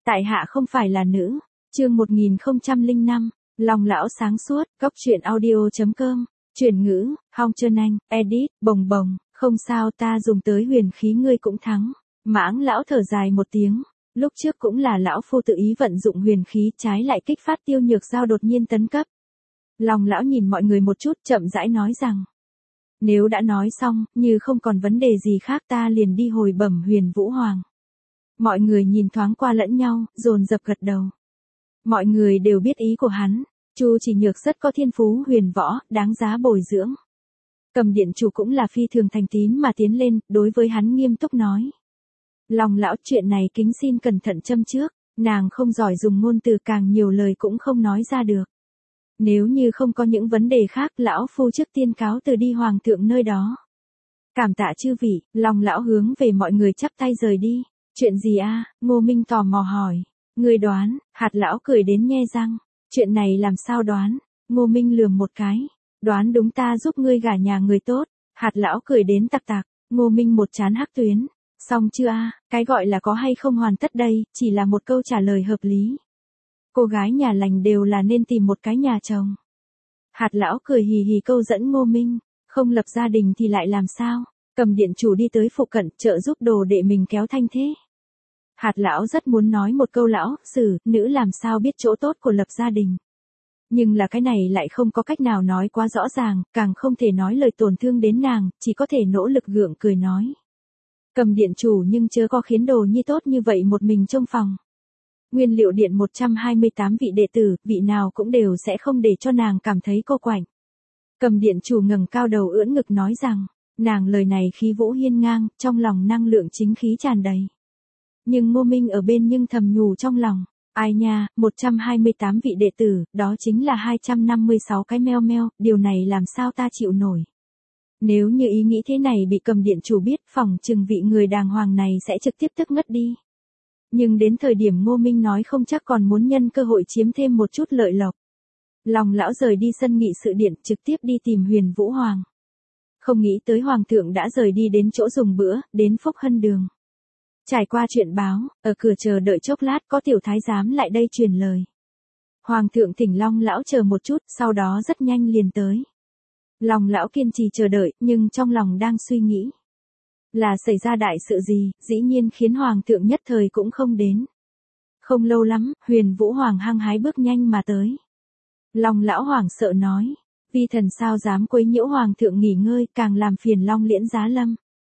Tại hạ không phải là nữ. Chương 1005, lòng lão sáng suốt, góc truyện audio.com, chuyển ngữ, Hong Trơn Anh, edit, bồng bồng, không sao ta dùng tới huyền khí ngươi cũng thắng. Mãng lão thở dài một tiếng, lúc trước cũng là lão phu tự ý vận dụng huyền khí trái lại kích phát Tiêu Nhược Giao đột nhiên tấn cấp. Lòng lão nhìn mọi người một chút chậm rãi nói rằng, nếu đã nói xong, như không còn vấn đề gì khác ta liền đi hồi bẩm Huyền Vũ Hoàng. Mọi người nhìn thoáng qua lẫn nhau, dồn dập gật đầu. Mọi người đều biết ý của hắn, Chu Chỉ Nhược rất có thiên phú huyền võ, đáng giá bồi dưỡng. Cầm điện chủ cũng là phi thường thành tín mà tiến lên, đối với hắn nghiêm túc nói. Lòng lão chuyện này kính xin cẩn thận châm trước, nàng không giỏi dùng ngôn từ càng nhiều lời cũng không nói ra được. Nếu như không có những vấn đề khác lão phu trước tiên cáo từ đi hoàng thượng nơi đó. Cảm tạ chư vị, lòng lão hướng về mọi người chắp tay rời đi. Chuyện gì a? Ngô Minh tò mò hỏi. Người đoán, hạt lão cười đến nhe răng. Chuyện này làm sao đoán? Ngô Minh lườm một cái. Đoán đúng ta giúp ngươi gả nhà người tốt. Hạt lão cười đến tặc tặc. Ngô Minh một trán hắc tuyến. Xong chưa a? Cái gọi là có hay không hoàn tất đây, chỉ là một câu trả lời hợp lý. Cô gái nhà lành đều là nên tìm một cái nhà chồng. Hạt lão cười hì hì câu dẫn Ngô Minh. Không lập gia đình thì lại làm sao? Cầm điện chủ đi tới phụ cận trợ giúp đồ đệ mình kéo thanh thế. Hạt lão rất muốn nói một câu lão, sử, nữ làm sao biết chỗ tốt của lập gia đình. Nhưng là cái này lại không có cách nào nói quá rõ ràng, càng không thể nói lời tổn thương đến nàng, chỉ có thể nỗ lực gượng cười nói. Cầm điện chủ nhưng chớ có khiến đồ nhi tốt như vậy một mình trong phòng. Nguyên liệu điện 128 vị đệ tử, vị nào cũng đều sẽ không để cho nàng cảm thấy cô quạnh. Cầm điện chủ ngẩng cao đầu ưỡn ngực nói rằng, nàng lời này khí vũ hiên ngang, trong lòng năng lượng chính khí tràn đầy. Nhưng Ngô Minh ở bên nhưng thầm nhủ trong lòng, ai nha, 128 vị đệ tử, đó chính là 256 cái meo meo, điều này làm sao ta chịu nổi. Nếu như ý nghĩ thế này bị cầm điện chủ biết, phỏng chừng vị người đàng hoàng này sẽ trực tiếp tức ngất đi. Nhưng đến thời điểm Ngô Minh nói không chắc còn muốn nhân cơ hội chiếm thêm một chút lợi lộc. Lòng lão rời đi sân nghị sự điện trực tiếp đi tìm Huyền Vũ Hoàng. Không nghĩ tới Hoàng thượng đã rời đi đến chỗ dùng bữa, đến Phúc Hân Đường. Trải qua chuyện báo, ở cửa chờ đợi chốc lát có tiểu thái giám lại đây truyền lời. Hoàng thượng thỉnh Long lão chờ một chút, sau đó rất nhanh liền tới. Long lão kiên trì chờ đợi, nhưng trong lòng đang suy nghĩ. Là xảy ra đại sự gì, dĩ nhiên khiến Hoàng thượng nhất thời cũng không đến. Không lâu lắm, Huyền Vũ Hoàng hăng hái bước nhanh mà tới. Long lão hoảng sợ nói, vi thần sao dám quấy nhiễu Hoàng thượng nghỉ ngơi, càng làm phiền Long Liễn Giá Lâm.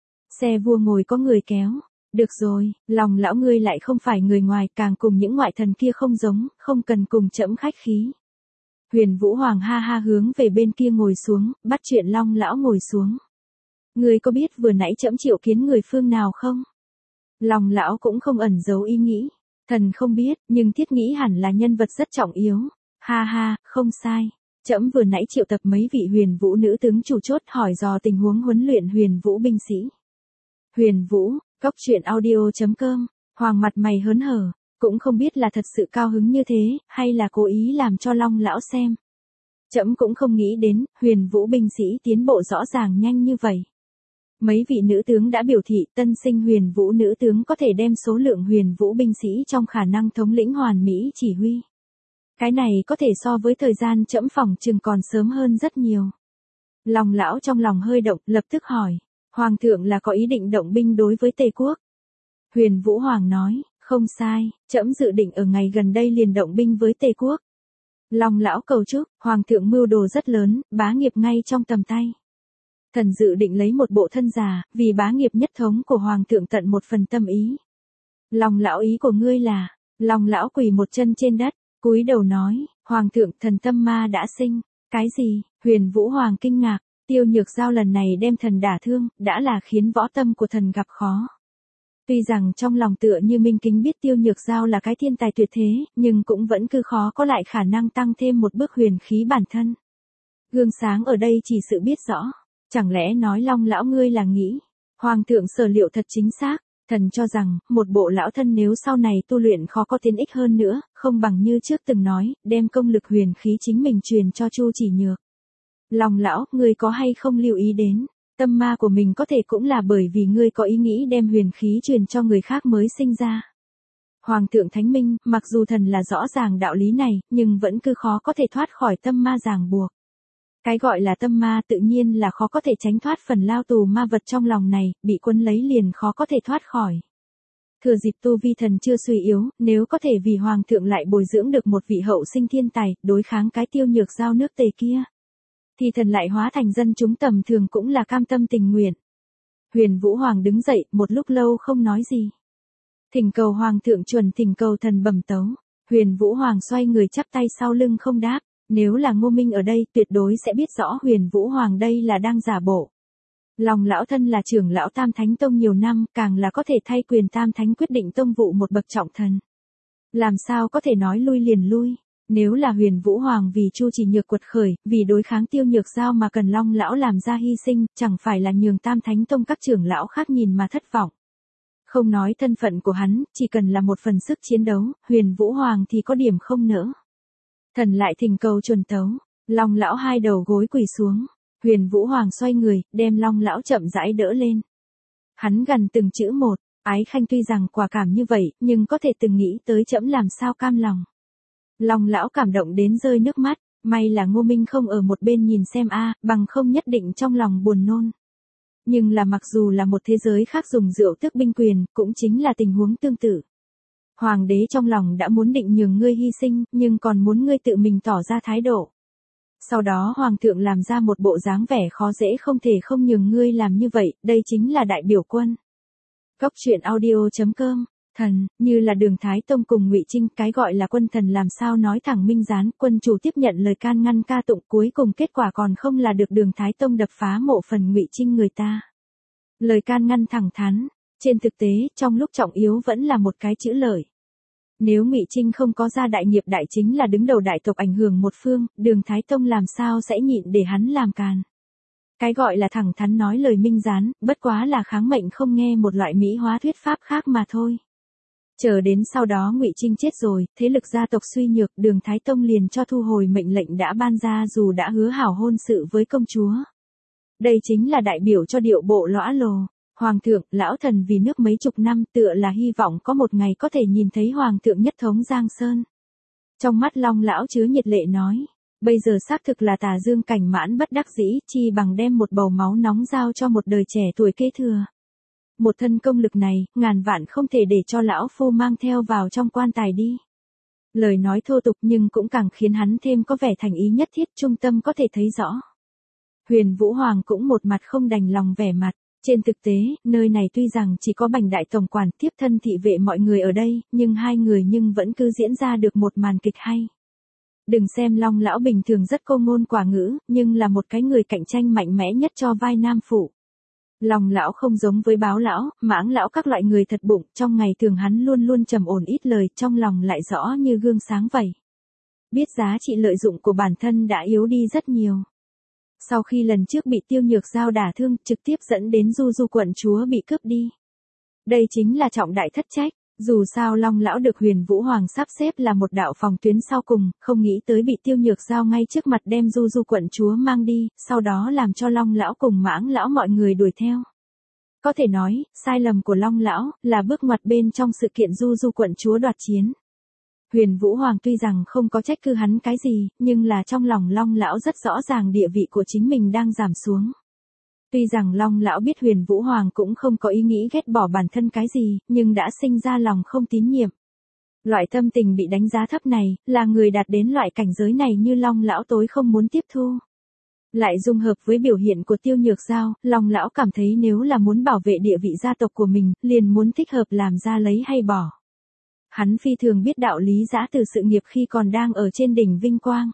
Xe vua ngồi có người kéo. Được rồi, lòng lão ngươi lại không phải người ngoài, càng cùng những ngoại thần kia không giống, không cần cùng trẫm khách khí. Huyền Vũ Hoàng ha ha hướng về bên kia ngồi xuống, bắt chuyện Long lão ngồi xuống. Ngươi có biết vừa nãy trẫm triệu kiến người phương nào không? Long lão cũng không ẩn giấu ý nghĩ. Thần không biết, nhưng thiết nghĩ hẳn là nhân vật rất trọng yếu. Ha ha, không sai. Trẫm vừa nãy triệu tập mấy vị huyền vũ nữ tướng chủ chốt hỏi dò tình huống huấn luyện huyền vũ binh sĩ. Huyền Vũ, góc truyện audio.com, Hoàng mặt mày hớn hở, cũng không biết là thật sự cao hứng như thế, hay là cố ý làm cho Long lão xem. Trẫm cũng không nghĩ đến, Huyền Vũ binh sĩ tiến bộ rõ ràng nhanh như vậy. Mấy vị nữ tướng đã biểu thị tân sinh Huyền Vũ nữ tướng có thể đem số lượng Huyền Vũ binh sĩ trong khả năng thống lĩnh hoàn mỹ chỉ huy. Cái này có thể so với thời gian trẫm phỏng chừng còn sớm hơn rất nhiều. Long lão trong lòng hơi động, lập tức hỏi. Hoàng thượng là có ý định động binh đối với Tề quốc. Huyền Vũ Hoàng nói, không sai, trẫm dự định ở ngày gần đây liền động binh với Tề quốc. Long lão cầu chúc, Hoàng thượng mưu đồ rất lớn, bá nghiệp ngay trong tầm tay. Thần dự định lấy một bộ thân già, vì bá nghiệp nhất thống của Hoàng thượng tận một phần tâm ý. Long lão ý của ngươi là, Long lão quỳ một chân trên đất, cúi đầu nói, Hoàng thượng thần tâm ma đã sinh. Cái gì? Huyền Vũ Hoàng kinh ngạc. Tiêu Nhược Giao lần này đem thần đả thương, đã là khiến võ tâm của thần gặp khó. Tuy rằng trong lòng tựa như Minh Kính biết Tiêu Nhược Giao là cái thiên tài tuyệt thế, nhưng cũng vẫn cứ khó có lại khả năng tăng thêm một bước huyền khí bản thân. Gương sáng ở đây chỉ sự biết rõ. Chẳng lẽ nói Long lão ngươi là nghĩ, Hoàng thượng sở liệu thật chính xác, thần cho rằng, một bộ lão thân nếu sau này tu luyện khó có tiến ích hơn nữa, không bằng như trước từng nói, đem công lực huyền khí chính mình truyền cho Chu Chỉ Nhược. Long lão, ngươi có hay không lưu ý đến, tâm ma của mình có thể cũng là bởi vì ngươi có ý nghĩ đem huyền khí truyền cho người khác mới sinh ra. Hoàng thượng thánh minh, mặc dù thần là rõ ràng đạo lý này, nhưng vẫn cứ khó có thể thoát khỏi tâm ma ràng buộc. Cái gọi là tâm ma tự nhiên là khó có thể tránh thoát phần lao tù ma vật trong lòng này, bị quấn lấy liền khó có thể thoát khỏi. Thừa dịp tu vi thần chưa suy yếu, nếu có thể vì hoàng thượng lại bồi dưỡng được một vị hậu sinh thiên tài, đối kháng cái Tiêu Nhược Giao nước Tề kia, thì thần lại hóa thành dân chúng tầm thường cũng là cam tâm tình nguyện. Huyền Vũ Hoàng đứng dậy, một lúc lâu không nói gì. Thỉnh cầu hoàng thượng chuẩn, thỉnh cầu thần bẩm tấu. Huyền Vũ Hoàng xoay người chắp tay sau lưng không đáp. Nếu là Ngô Minh ở đây, tuyệt đối sẽ biết rõ Huyền Vũ Hoàng đây là đang giả bộ. Long lão thân là trưởng lão Tam Thánh Tông nhiều năm, càng là có thể thay quyền Tam Thánh quyết định tông vụ một bậc trọng thần. Làm sao có thể nói lui liền lui? Nếu là Huyền Vũ Hoàng vì Chu Chỉ Nhược quật khởi, vì đối kháng Tiêu Nhược Giao mà cần Long lão làm ra hy sinh, chẳng phải là nhường Tam Thánh Tông các trưởng lão khác nhìn mà thất vọng. Không nói thân phận của hắn, chỉ cần là một phần sức chiến đấu, Huyền Vũ Hoàng thì có điểm không nỡ. Thần lại thỉnh cầu chuẩn tấu. Long lão hai đầu gối quỳ xuống. Huyền Vũ Hoàng xoay người, đem Long lão chậm rãi đỡ lên. Hắn gần từng chữ một, Ái Khanh tuy rằng quả cảm như vậy, nhưng có thể từng nghĩ tới trẫm làm sao cam lòng. Long lão cảm động đến rơi nước mắt, may là Ngô Minh không ở một bên nhìn xem bằng không nhất định trong lòng buồn nôn. Nhưng là mặc dù là một thế giới khác dùng rượu tước binh quyền, cũng chính là tình huống tương tự. Hoàng đế trong lòng đã muốn định nhường ngươi hy sinh, nhưng còn muốn ngươi tự mình tỏ ra thái độ. Sau đó hoàng thượng làm ra một bộ dáng vẻ khó dễ không thể không nhường ngươi làm như vậy, đây chính là đại biểu quân. Góc truyện audio.com, thần, như là Đường Thái Tông cùng Ngụy Trinh, cái gọi là quân thần làm sao nói thẳng minh gián, quân chủ tiếp nhận lời can ngăn ca tụng, cuối cùng kết quả còn không là được Đường Thái Tông đập phá mộ phần Ngụy Trinh người ta. Lời can ngăn thẳng thắn, trên thực tế, trong lúc trọng yếu vẫn là một cái chữ lợi. Nếu Ngụy Trinh không có ra đại nghiệp đại chính là đứng đầu đại tộc ảnh hưởng một phương, Đường Thái Tông làm sao sẽ nhịn để hắn làm càn. Cái gọi là thẳng thắn nói lời minh gián, bất quá là kháng mệnh không nghe một loại mỹ hóa thuyết pháp khác mà thôi. Chờ đến sau đó Ngụy Trinh chết rồi, thế lực gia tộc suy nhược, Đường Thái Tông liền cho thu hồi mệnh lệnh đã ban ra dù đã hứa hảo hôn sự với công chúa. Đây chính là đại biểu cho điệu bộ lõa lồ. Hoàng thượng, lão thần vì nước mấy chục năm tựa là hy vọng có một ngày có thể nhìn thấy hoàng thượng nhất thống Giang Sơn. Trong mắt Long lão chứa nhiệt lệ nói, bây giờ xác thực là Tà Dương cảnh mãn bất đắc dĩ, chi bằng đem một bầu máu nóng giao cho một đời trẻ tuổi kế thừa. Một thân công lực này, ngàn vạn không thể để cho lão phu mang theo vào trong quan tài đi. Lời nói thô tục nhưng cũng càng khiến hắn thêm có vẻ thành ý nhất thiết, trung tâm có thể thấy rõ. Huyền Vũ Hoàng cũng một mặt không đành lòng vẻ mặt. Trên thực tế, nơi này tuy rằng chỉ có Bành đại tổng quản tiếp thân thị vệ mọi người ở đây, nhưng hai người vẫn cứ diễn ra được một màn kịch hay. Đừng xem Long lão bình thường rất cô ngôn quả ngữ, nhưng là một cái người cạnh tranh mạnh mẽ nhất cho vai nam phụ. Long lão không giống với Báo lão, Mãng lão các loại người thật bụng, trong ngày thường hắn luôn luôn trầm ổn ít lời, trong lòng lại rõ như gương sáng vậy. Biết giá trị lợi dụng của bản thân đã yếu đi rất nhiều. Sau khi lần trước bị Tiêu Nhược Giao đả thương, trực tiếp dẫn đến Du quận chúa bị cướp đi. Đây chính là trọng đại thất trách, dù sao Long lão được Huyền Vũ Hoàng sắp xếp là một đạo phòng tuyến sau cùng, không nghĩ tới bị Tiêu Nhược Giao ngay trước mặt đem Du quận chúa mang đi, sau đó làm cho Long lão cùng Mãng lão mọi người đuổi theo. Có thể nói, sai lầm của Long lão là bước ngoặt bên trong sự kiện Du quận chúa đoạt chiến. Huyền Vũ Hoàng tuy rằng không có trách cứ hắn cái gì, nhưng là trong lòng Long lão rất rõ ràng địa vị của chính mình đang giảm xuống. Tuy rằng Long lão biết Huyền Vũ Hoàng cũng không có ý nghĩ ghét bỏ bản thân cái gì, nhưng đã sinh ra lòng không tín nhiệm. Loại tâm tình bị đánh giá thấp này, là người đạt đến loại cảnh giới này như Long lão tối không muốn tiếp thu. Lại dung hợp với biểu hiện của Tiêu Nhược Giao, Long lão cảm thấy nếu là muốn bảo vệ địa vị gia tộc của mình, liền muốn thích hợp làm ra lấy hay bỏ. Hắn phi thường biết đạo lý giã từ sự nghiệp khi còn đang ở trên đỉnh vinh quang.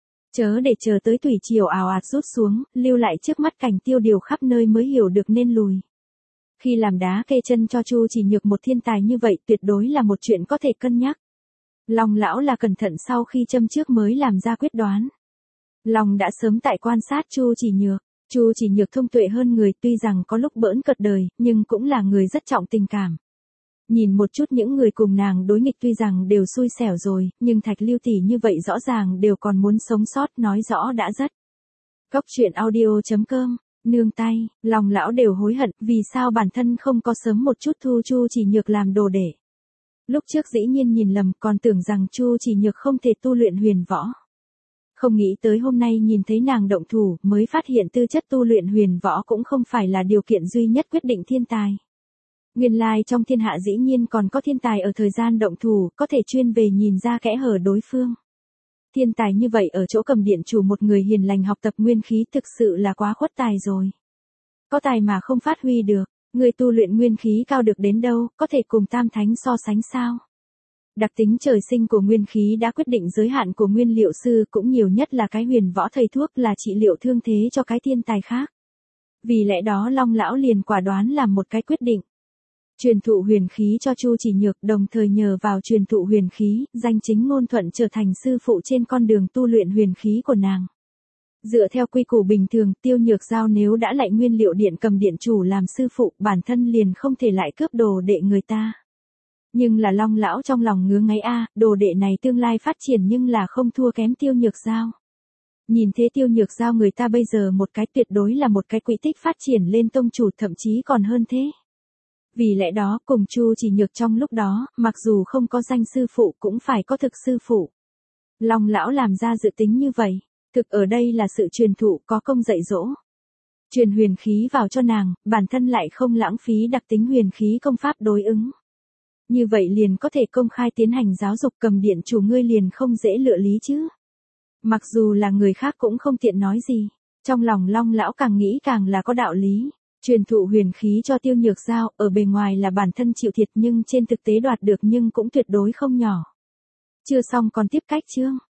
Chớ để chờ tới thủy triều ào ạt rút xuống, lưu lại trước mắt cảnh tiêu điều khắp nơi mới hiểu được nên lùi. Khi làm đá kê chân cho Chu Chỉ Nhược một thiên tài như vậy tuyệt đối là một chuyện có thể cân nhắc. Long lão là cẩn thận sau khi châm trước mới làm ra quyết đoán. Long đã sớm tại quan sát Chu Chỉ Nhược. Chu Chỉ Nhược thông tuệ hơn người, tuy rằng có lúc bỡn cợt đời, nhưng cũng là người rất trọng tình cảm. Nhìn một chút những người cùng nàng đối nghịch tuy rằng đều xui xẻo rồi, nhưng Thạch Lưu tỷ như vậy rõ ràng đều còn muốn sống sót, nói rõ đã rất. Góc truyện audio.com, nương tay, Long lão đều hối hận, vì sao bản thân không có sớm một chút thu Chu Chỉ Nhược làm đồ để. Lúc trước dĩ nhiên nhìn lầm, còn tưởng rằng Chu Chỉ Nhược không thể tu luyện huyền võ. Không nghĩ tới hôm nay nhìn thấy nàng động thủ, mới phát hiện tư chất tu luyện huyền võ cũng không phải là điều kiện duy nhất quyết định thiên tài. Nguyên lai trong thiên hạ dĩ nhiên còn có thiên tài ở thời gian động thủ, có thể chuyên về nhìn ra kẽ hở đối phương. Thiên tài như vậy ở chỗ Cầm Điện chủ một người hiền lành học tập nguyên khí thực sự là quá khuất tài rồi. Có tài mà không phát huy được, người tu luyện nguyên khí cao được đến đâu, có thể cùng tam thánh so sánh sao? Đặc tính trời sinh của nguyên khí đã quyết định giới hạn của nguyên liệu sư, cũng nhiều nhất là cái huyền võ thầy thuốc là trị liệu thương thế cho cái thiên tài khác. Vì lẽ đó Long lão liền quả đoán làm một cái quyết định. Truyền thụ huyền khí cho Chu Chỉ Nhược, đồng thời nhờ vào truyền thụ huyền khí, danh chính ngôn thuận trở thành sư phụ trên con đường tu luyện huyền khí của nàng. Dựa theo quy củ bình thường, Tiêu Nhược Giao nếu đã lại nguyên liệu điện Cầm Điện chủ làm sư phụ, bản thân liền không thể lại cướp đồ đệ người ta. Nhưng là Long lão trong lòng ngứa ngáy đồ đệ này tương lai phát triển nhưng là không thua kém Tiêu Nhược Giao. Nhìn thế Tiêu Nhược Giao người ta bây giờ một cái tuyệt đối là một cái quỹ tích phát triển lên tông chủ, thậm chí còn hơn thế. Vì lẽ đó cùng Chu Chỉ Nhược trong lúc đó, mặc dù không có danh sư phụ cũng phải có thực sư phụ. Long lão làm ra dự tính như vậy, thực ở đây là sự truyền thụ có công dạy dỗ. Truyền huyền khí vào cho nàng, bản thân lại không lãng phí đặc tính huyền khí công pháp đối ứng. Như vậy liền có thể công khai tiến hành giáo dục, Cầm Điện chủ ngươi liền không dễ lựa lý chứ. Mặc dù là người khác cũng không tiện nói gì, trong lòng Long lão càng nghĩ càng là có đạo lý. Truyền thụ huyền khí cho Tiêu Nhược Giao, ở bề ngoài là bản thân chịu thiệt nhưng trên thực tế đoạt được nhưng cũng tuyệt đối không nhỏ. Chưa xong còn tiếp cách chương.